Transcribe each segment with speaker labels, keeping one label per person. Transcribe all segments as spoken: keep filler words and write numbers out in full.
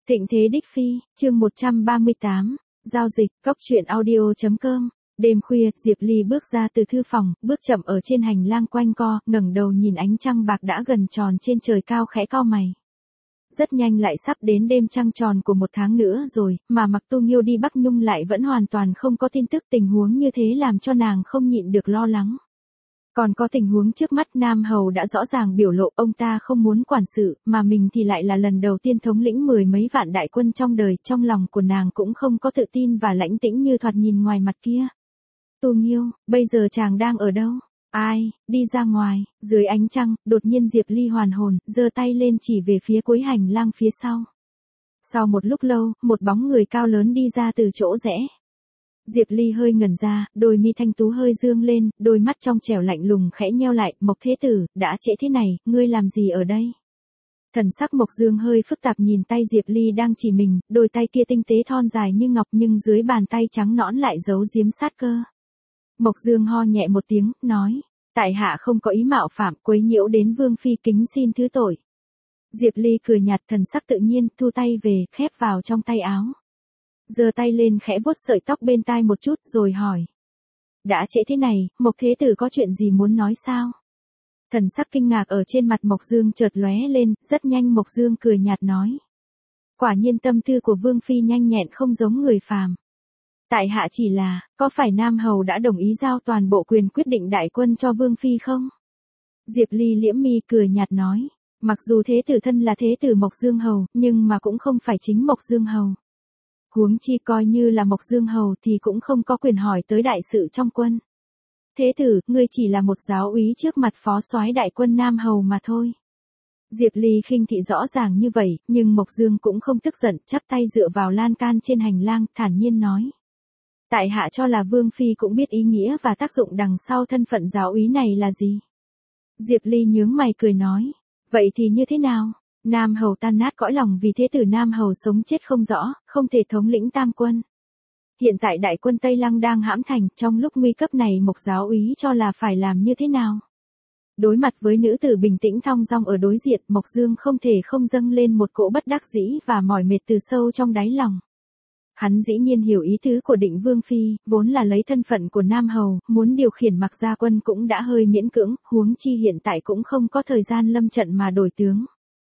Speaker 1: Thịnh thế đích phi, chương một trăm ba mươi tám, giao dịch, cóc truyện audio chấm com. Đêm khuya, Diệp Ly bước ra từ thư phòng, bước chậm ở trên hành lang quanh co, ngẩng đầu nhìn ánh trăng bạc đã gần tròn trên trời cao khẽ cau mày. Rất nhanh lại sắp đến đêm trăng tròn của một tháng nữa rồi, mà Mặc Tu Nghiêu đi Bắc Nhung lại vẫn hoàn toàn không có tin tức. Tình huống như thế làm cho nàng không nhịn được lo lắng. Còn có tình huống trước mắt, Nam Hầu đã rõ ràng biểu lộ ông ta không muốn quản sự, mà mình thì lại là lần đầu tiên thống lĩnh mười mấy vạn đại quân trong đời. Trong lòng của nàng cũng không có tự tin và lãnh tĩnh như thoạt nhìn ngoài mặt kia. Tu Nghiêu, bây giờ chàng đang ở đâu? Ai, đi ra ngoài. Dưới ánh trăng, đột nhiên Diệp Ly hoàn hồn, giơ tay lên chỉ về phía cuối hành lang phía sau. Sau một lúc lâu, một bóng người cao lớn đi ra từ chỗ rẽ. Diệp Ly hơi ngẩn ra, đôi mi thanh tú hơi dương lên, đôi mắt trong trẻo lạnh lùng khẽ nheo lại. Mộc Thế Tử, đã trễ thế này, ngươi làm gì ở đây? Thần sắc Mộc Dương hơi phức tạp nhìn tay Diệp Ly đang chỉ mình, đôi tay kia tinh tế thon dài như ngọc nhưng dưới bàn tay trắng nõn lại giấu giếm sát cơ. Mộc Dương ho nhẹ một tiếng, nói, tại hạ không có ý mạo phạm quấy nhiễu đến Vương Phi, kính xin thứ tội. Diệp Ly cười nhạt, thần sắc tự nhiên, thu tay về, khép vào trong tay áo. Giơ tay lên khẽ vuốt sợi tóc bên tai một chút rồi hỏi. Đã trễ thế này, Mộc Thế Tử có chuyện gì muốn nói sao? Thần sắc kinh ngạc ở trên mặt Mộc Dương chợt lóe lên, rất nhanh Mộc Dương cười nhạt nói. Quả nhiên tâm tư của Vương Phi nhanh nhẹn không giống người phàm. Tại hạ chỉ là, có phải Nam Hầu đã đồng ý giao toàn bộ quyền quyết định đại quân cho Vương Phi không? Diệp Ly liễm mi cười nhạt nói. Mặc dù Thế Tử thân là Thế Tử Mộc Dương Hầu, nhưng mà cũng không phải chính Mộc Dương Hầu. Huống chi coi như là Mộc Dương Hầu thì cũng không có quyền hỏi tới đại sự trong quân. Thế tử, ngươi chỉ là một giáo úy trước mặt phó soái đại quân Nam Hầu mà thôi. Diệp Ly khinh thị rõ ràng như vậy, nhưng Mộc Dương cũng không tức giận, chắp tay dựa vào lan can trên hành lang, thản nhiên nói. Tại hạ cho là Vương Phi cũng biết ý nghĩa và tác dụng đằng sau thân phận giáo úy này là gì. Diệp Ly nhướng mày cười nói. Vậy thì như thế nào? Nam Hầu tan nát cõi lòng vì Thế Tử Nam Hầu sống chết không rõ, không thể thống lĩnh tam quân. Hiện tại đại quân Tây Lăng đang hãm thành, trong lúc nguy cấp này Mộc giáo úy cho là phải làm như thế nào? Đối mặt với nữ tử bình tĩnh thong dong ở đối diện, Mộc Dương không thể không dâng lên một cỗ bất đắc dĩ và mỏi mệt từ sâu trong đáy lòng. Hắn dĩ nhiên hiểu ý tứ của Định Vương Phi, vốn là lấy thân phận của Nam Hầu, muốn điều khiển Mặc gia quân cũng đã hơi miễn cưỡng, huống chi hiện tại cũng không có thời gian lâm trận mà đổi tướng.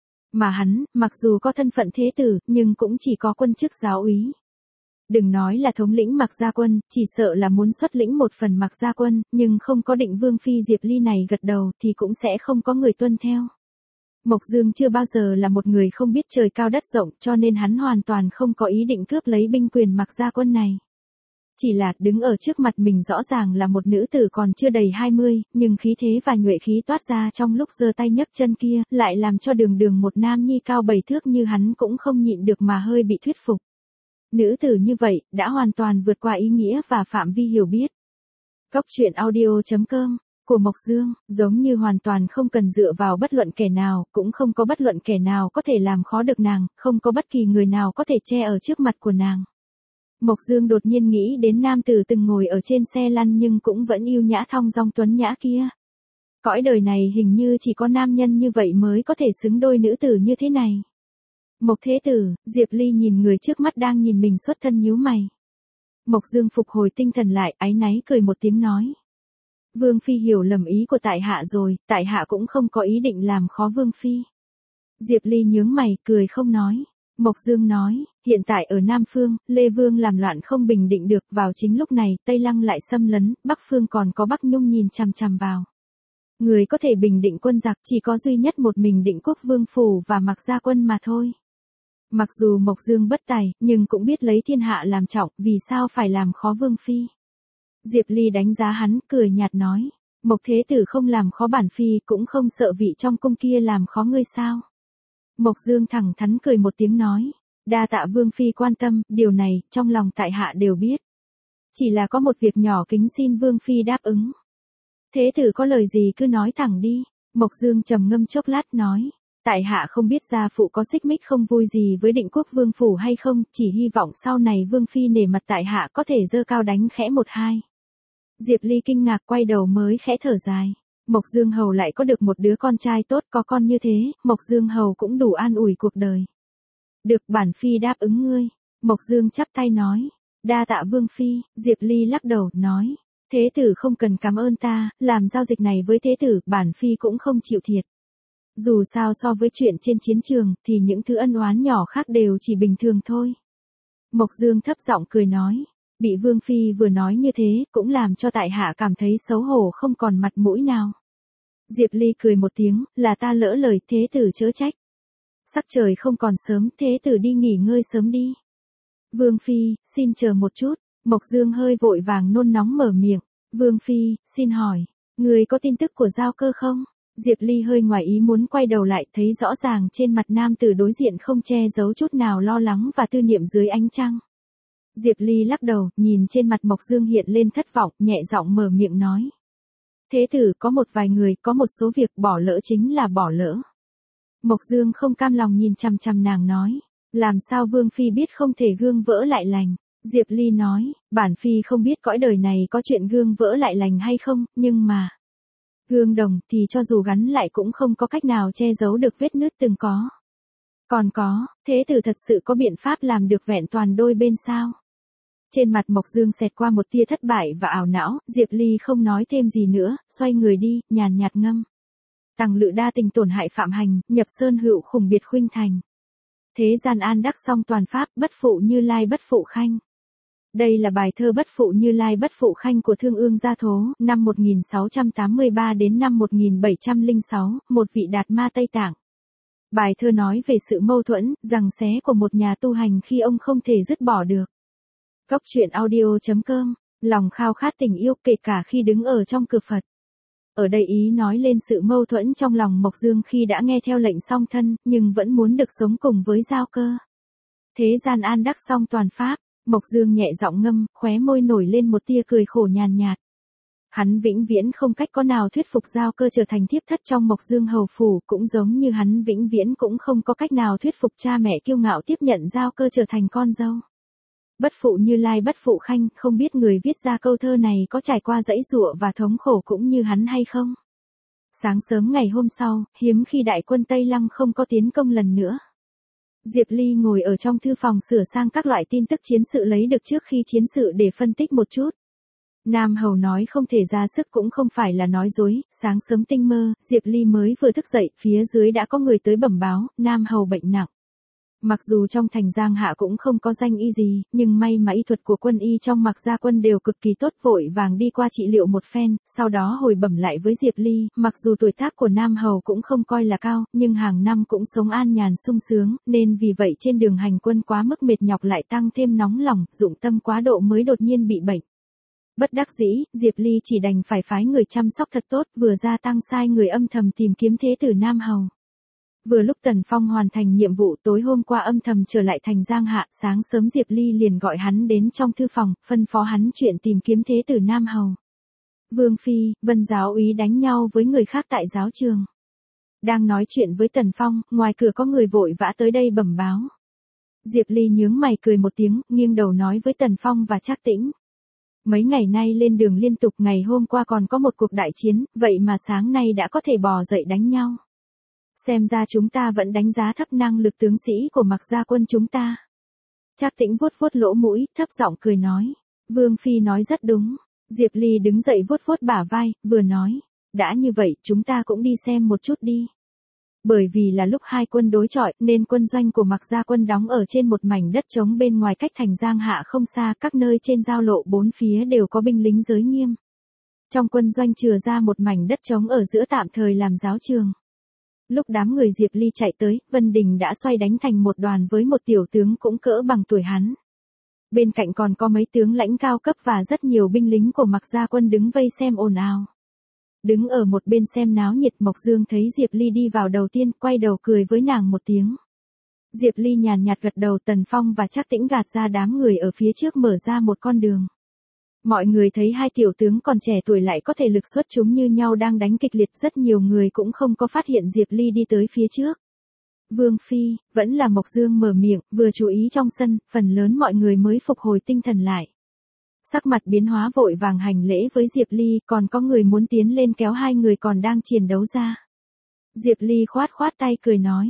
Speaker 1: Mà hắn, mặc dù có thân phận thế tử, nhưng cũng chỉ có quân chức giáo úy. Đừng nói là thống lĩnh Mặc gia quân, chỉ sợ là muốn xuất lĩnh một phần Mặc gia quân, nhưng không có Định Vương Phi Diệp Ly này gật đầu thì cũng sẽ không có người tuân theo. Mộc Dương chưa bao giờ là một người không biết trời cao đất rộng, cho nên hắn hoàn toàn không có ý định cướp lấy binh quyền Mặc gia quân này. Chỉ là đứng ở trước mặt mình rõ ràng là một nữ tử còn chưa đầy hai mươi, nhưng khí thế và nhuệ khí toát ra trong lúc giơ tay nhấc chân kia, lại làm cho đường đường một nam nhi cao bảy thước như hắn cũng không nhịn được mà hơi bị thuyết phục. Nữ tử như vậy, đã hoàn toàn vượt qua ý nghĩa và phạm vi hiểu biết. Cóc truyện audio chấm com, của Mộc Dương, giống như hoàn toàn không cần dựa vào bất luận kẻ nào, cũng không có bất luận kẻ nào có thể làm khó được nàng, không có bất kỳ người nào có thể che ở trước mặt của nàng. Mộc Dương đột nhiên nghĩ đến nam tử từng ngồi ở trên xe lăn nhưng cũng vẫn yêu nhã thong dong tuấn nhã kia. Cõi đời này hình như chỉ có nam nhân như vậy mới có thể xứng đôi nữ tử như thế này. Mộc Thế Tử, Diệp Ly nhìn người trước mắt đang nhìn mình xuất thân nhíu mày. Mộc Dương phục hồi tinh thần lại, áy náy cười một tiếng nói. Vương Phi hiểu lầm ý của tại hạ rồi, tại hạ cũng không có ý định làm khó Vương Phi. Diệp Ly nhướng mày, cười không nói. Mộc Dương nói, hiện tại ở Nam Phương, Lê Vương làm loạn không bình định được, vào chính lúc này, Tây Lăng lại xâm lấn, Bắc Phương còn có Bắc Nhung nhìn chằm chằm vào. Người có thể bình định quân giặc chỉ có duy nhất một mình Định Quốc Vương Phủ và Mặc gia quân mà thôi. Mặc dù Mộc Dương bất tài, nhưng cũng biết lấy thiên hạ làm trọng, vì sao phải làm khó Vương Phi. Diệp Ly đánh giá hắn, cười nhạt nói, Mộc Thế Tử không làm khó bản Phi, cũng không sợ vị trong cung kia làm khó ngươi sao. Mộc Dương thẳng thắn cười một tiếng nói, đa tạ Vương Phi quan tâm, điều này, trong lòng tại hạ đều biết. Chỉ là có một việc nhỏ kính xin Vương Phi đáp ứng. Thế tử có lời gì cứ nói thẳng đi. Mộc Dương trầm ngâm chốc lát nói, tại hạ không biết gia phụ có xích mích không vui gì với Định Quốc Vương Phủ hay không, chỉ hy vọng sau này Vương Phi nể mặt tại hạ có thể giơ cao đánh khẽ một hai. Diệp Ly kinh ngạc quay đầu mới khẽ thở dài. Mộc Dương Hầu lại có được một đứa con trai tốt, có con như thế, Mộc Dương Hầu cũng đủ an ủi cuộc đời. Được, bản phi đáp ứng ngươi. Mộc Dương chắp tay nói. Đa tạ Vương phi. Diệp Ly lắc đầu, nói. Thế tử không cần cảm ơn ta, làm giao dịch này với thế tử, bản phi cũng không chịu thiệt. Dù sao so với chuyện trên chiến trường, thì những thứ ân oán nhỏ khác đều chỉ bình thường thôi. Mộc Dương thấp giọng cười nói. Bị Vương phi vừa nói như thế, cũng làm cho tại hạ cảm thấy xấu hổ không còn mặt mũi nào. Diệp Ly cười một tiếng, là ta lỡ lời, thế tử chớ trách. Sắc trời không còn sớm, thế tử đi nghỉ ngơi sớm đi. Vương phi, xin chờ một chút. Mộc Dương hơi vội vàng nôn nóng mở miệng. Vương phi, xin hỏi, người có tin tức của Giao Cơ không? Diệp Ly hơi ngoài ý muốn quay đầu lại, thấy rõ ràng trên mặt nam tử đối diện không che giấu chút nào lo lắng và tư niệm dưới ánh trăng. Diệp Ly lắc đầu, nhìn trên mặt Mộc Dương hiện lên thất vọng, nhẹ giọng mở miệng nói. Thế tử, có một vài người, có một số việc bỏ lỡ chính là bỏ lỡ. Mộc Dương không cam lòng nhìn chằm chằm nàng nói. Làm sao Vương phi biết không thể gương vỡ lại lành? Diệp Ly nói, bản phi không biết cõi đời này có chuyện gương vỡ lại lành hay không, nhưng mà gương đồng thì cho dù gắn lại cũng không có cách nào che giấu được vết nứt từng có. Còn có, thế tử thật sự có biện pháp làm được vẹn toàn đôi bên sao? Trên mặt Mộc Dương xẹt qua một tia thất bại và ảo não, Diệp Ly không nói thêm gì nữa, xoay người đi, nhàn nhạt ngâm. Tằng lự đa tình tổn hại phạm hành, nhập sơn hữu khủng biệt khuynh thành. Thế gian an đắc song toàn pháp, bất phụ Như Lai bất phụ khanh. Đây là bài thơ Bất phụ Như Lai bất phụ khanh của Thương Ương Gia Thố, năm một nghìn sáu trăm tám mươi ba đến năm một nghìn bảy trăm lẻ sáu, một vị đạt ma Tây Tạng. Bài thơ nói về sự mâu thuẫn, giằng xé của một nhà tu hành khi ông không thể dứt bỏ được. Cốc truyện audio chấm com, lòng khao khát tình yêu kể cả khi đứng ở trong cửa Phật. Ở đây ý nói lên sự mâu thuẫn trong lòng Mộc Dương khi đã nghe theo lệnh song thân, nhưng vẫn muốn được sống cùng với Giao Cơ. Thế gian an đắc song toàn pháp, Mộc Dương nhẹ giọng ngâm, khóe môi nổi lên một tia cười khổ nhàn nhạt. Hắn vĩnh viễn không cách có nào thuyết phục Giao Cơ trở thành thiếp thất trong Mộc Dương hầu phủ, cũng giống như hắn vĩnh viễn cũng không có cách nào thuyết phục cha mẹ kiêu ngạo tiếp nhận Giao Cơ trở thành con dâu. Bất phụ Như Lai bất phụ khanh, không biết người viết ra câu thơ này có trải qua dãy giụa và thống khổ cũng như hắn hay không? Sáng sớm ngày hôm sau, hiếm khi đại quân Tây Lăng không có tiến công lần nữa. Diệp Ly ngồi ở trong thư phòng sửa sang các loại tin tức chiến sự lấy được trước khi chiến sự để phân tích một chút. Nam Hầu nói không thể ra sức cũng không phải là nói dối, sáng sớm tinh mơ, Diệp Ly mới vừa thức dậy, phía dưới đã có người tới bẩm báo, Nam Hầu bệnh nặng. Mặc dù trong thành Giang Hạ cũng không có danh y gì, nhưng may mà y thuật của quân y trong Mạc Gia Quân đều cực kỳ tốt, vội vàng đi qua trị liệu một phen, sau đó hồi bẩm lại với Diệp Ly, mặc dù tuổi tác của Nam Hầu cũng không coi là cao, nhưng hàng năm cũng sống an nhàn sung sướng, nên vì vậy trên đường hành quân quá mức mệt nhọc lại tăng thêm nóng lòng, dụng tâm quá độ mới đột nhiên bị bệnh. Bất đắc dĩ, Diệp Ly chỉ đành phải phái người chăm sóc thật tốt, vừa gia tăng sai người âm thầm tìm kiếm thế tử Nam Hầu. Vừa lúc Tần Phong hoàn thành nhiệm vụ tối hôm qua âm thầm trở lại thành Giang Hạ, sáng sớm Diệp Ly liền gọi hắn đến trong thư phòng, phân phó hắn chuyện tìm kiếm thế tử Nam Hầu. Vương phi, Vân giáo úy đánh nhau với người khác tại giáo trường. Đang nói chuyện với Tần Phong, ngoài cửa có người vội vã tới đây bẩm báo. Diệp Ly nhướng mày cười một tiếng, nghiêng đầu nói với Tần Phong và Trác Tĩnh. Mấy ngày nay lên đường liên tục, ngày hôm qua còn có một cuộc đại chiến, vậy mà sáng nay đã có thể bò dậy đánh nhau. Xem ra chúng ta vẫn đánh giá thấp năng lực tướng sĩ của Mạc Gia Quân chúng ta. Trác Tĩnh vuốt vuốt lỗ mũi, thấp giọng cười nói. Vương phi nói rất đúng. Diệp Ly đứng dậy vuốt vuốt bả vai, vừa nói. Đã như vậy, chúng ta cũng đi xem một chút đi. Bởi vì là lúc hai quân đối chọi, nên quân doanh của Mạc Gia Quân đóng ở trên một mảnh đất trống bên ngoài cách thành Giang Hạ không xa, các nơi trên giao lộ bốn phía đều có binh lính giới nghiêm. Trong quân doanh chừa ra một mảnh đất trống ở giữa tạm thời làm giáo trường. Lúc đám người Diệp Ly chạy tới, Vân Đình đã xoay đánh thành một đoàn với một tiểu tướng cũng cỡ bằng tuổi hắn. Bên cạnh còn có mấy tướng lãnh cao cấp và rất nhiều binh lính của Mạc Gia Quân đứng vây xem ồn ào. Đứng ở một bên xem náo nhiệt, Mộc Dương thấy Diệp Ly đi vào đầu tiên, quay đầu cười với nàng một tiếng. Diệp Ly nhàn nhạt gật đầu, Tần Phong và Trác Tĩnh gạt ra đám người ở phía trước mở ra một con đường. Mọi người thấy hai tiểu tướng còn trẻ tuổi lại có thể lực xuất chúng như nhau đang đánh kịch liệt, rất nhiều người cũng không có phát hiện Diệp Ly đi tới phía trước. Vương phi, vẫn là Mộc Dương mở miệng, vừa chú ý trong sân, phần lớn mọi người mới phục hồi tinh thần lại. Sắc mặt biến hóa vội vàng hành lễ với Diệp Ly, còn có người muốn tiến lên kéo hai người còn đang chiến đấu ra. Diệp Ly khoát khoát tay cười nói,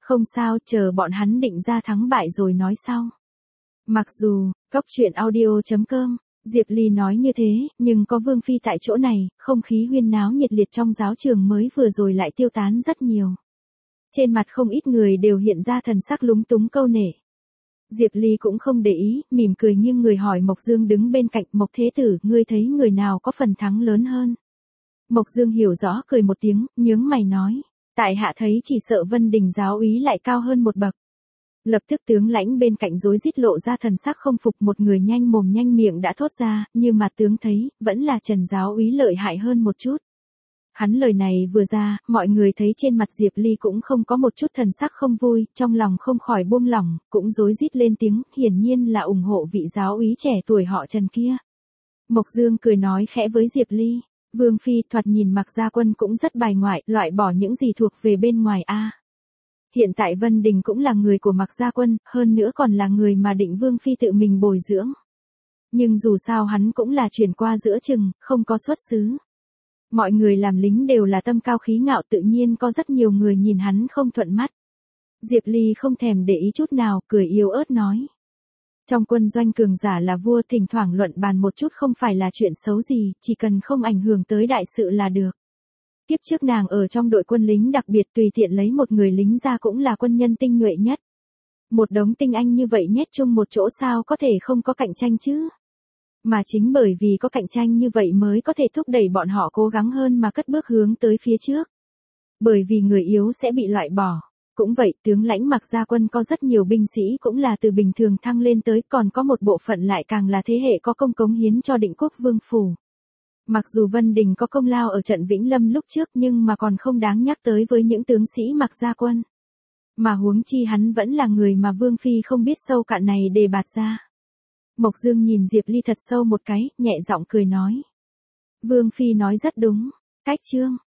Speaker 1: Không sao, chờ bọn hắn định ra thắng bại rồi nói sau. Mặc dù, cóc truyện audio chấm com, Diệp Ly nói như thế, nhưng có Vương Phi tại chỗ này, không khí huyên náo nhiệt liệt trong giáo trường mới vừa rồi lại tiêu tán rất nhiều. Trên mặt không ít người đều hiện ra thần sắc lúng túng câu nể. Diệp Ly cũng không để ý, mỉm cười nghiêng người hỏi Mộc Dương đứng bên cạnh, Mộc Thế Tử, ngươi thấy người nào có phần thắng lớn hơn? Mộc Dương hiểu rõ cười một tiếng, nhướng mày nói, tại hạ thấy chỉ sợ Vân Đình giáo úy lại cao hơn một bậc. Lập tức tướng lãnh bên cạnh rối rít lộ ra thần sắc không phục, một người nhanh mồm nhanh miệng đã thốt ra, như mà tướng thấy, vẫn là Trần giáo úy lợi hại hơn một chút. Hắn lời này vừa ra, mọi người thấy trên mặt Diệp Ly cũng không có một chút thần sắc không vui, trong lòng không khỏi buông lỏng, cũng rối rít lên tiếng, hiển nhiên là ủng hộ vị giáo úy trẻ tuổi họ Trần kia. Mộc Dương cười nói khẽ với Diệp Ly, Vương Phi thoạt nhìn Mạc Gia Quân cũng rất bài ngoại, loại bỏ những gì thuộc về bên ngoài a. Hiện tại Vân Đình cũng là người của Mạc Gia Quân, hơn nữa còn là người mà định Vương Phi tự mình bồi dưỡng. Nhưng dù sao hắn cũng là chuyển qua giữa chừng, không có xuất xứ. Mọi người làm lính đều là tâm cao khí ngạo, tự nhiên có rất nhiều người nhìn hắn không thuận mắt. Diệp Ly không thèm để ý chút nào, cười yếu ớt nói. Trong quân doanh cường giả là vua, thỉnh thoảng luận bàn một chút không phải là chuyện xấu gì, chỉ cần không ảnh hưởng tới đại sự là được. Kiếp trước nàng ở trong đội quân lính đặc biệt tùy tiện lấy một người lính ra cũng là quân nhân tinh nhuệ nhất. Một đống tinh anh như vậy nhét chung một chỗ sao có thể không có cạnh tranh chứ? Mà chính bởi vì có cạnh tranh như vậy mới có thể thúc đẩy bọn họ cố gắng hơn mà cất bước hướng tới phía trước. Bởi vì người yếu sẽ bị loại bỏ. Cũng vậy, tướng lãnh Mạc Gia Quân có rất nhiều binh sĩ cũng là từ bình thường thăng lên tới, còn có một bộ phận lại càng là thế hệ có công cống hiến cho Định Quốc Vương phủ. Mặc dù Vân Đình có công lao ở trận Vĩnh Lâm lúc trước nhưng mà còn không đáng nhắc tới với những tướng sĩ Mạc Gia Quân. Mà huống chi hắn vẫn là người mà Vương Phi không biết sâu cạn này đề bạt ra. Mộc Dương nhìn Diệp Ly thật sâu một cái, nhẹ giọng cười nói. Vương Phi nói rất đúng. Cách chương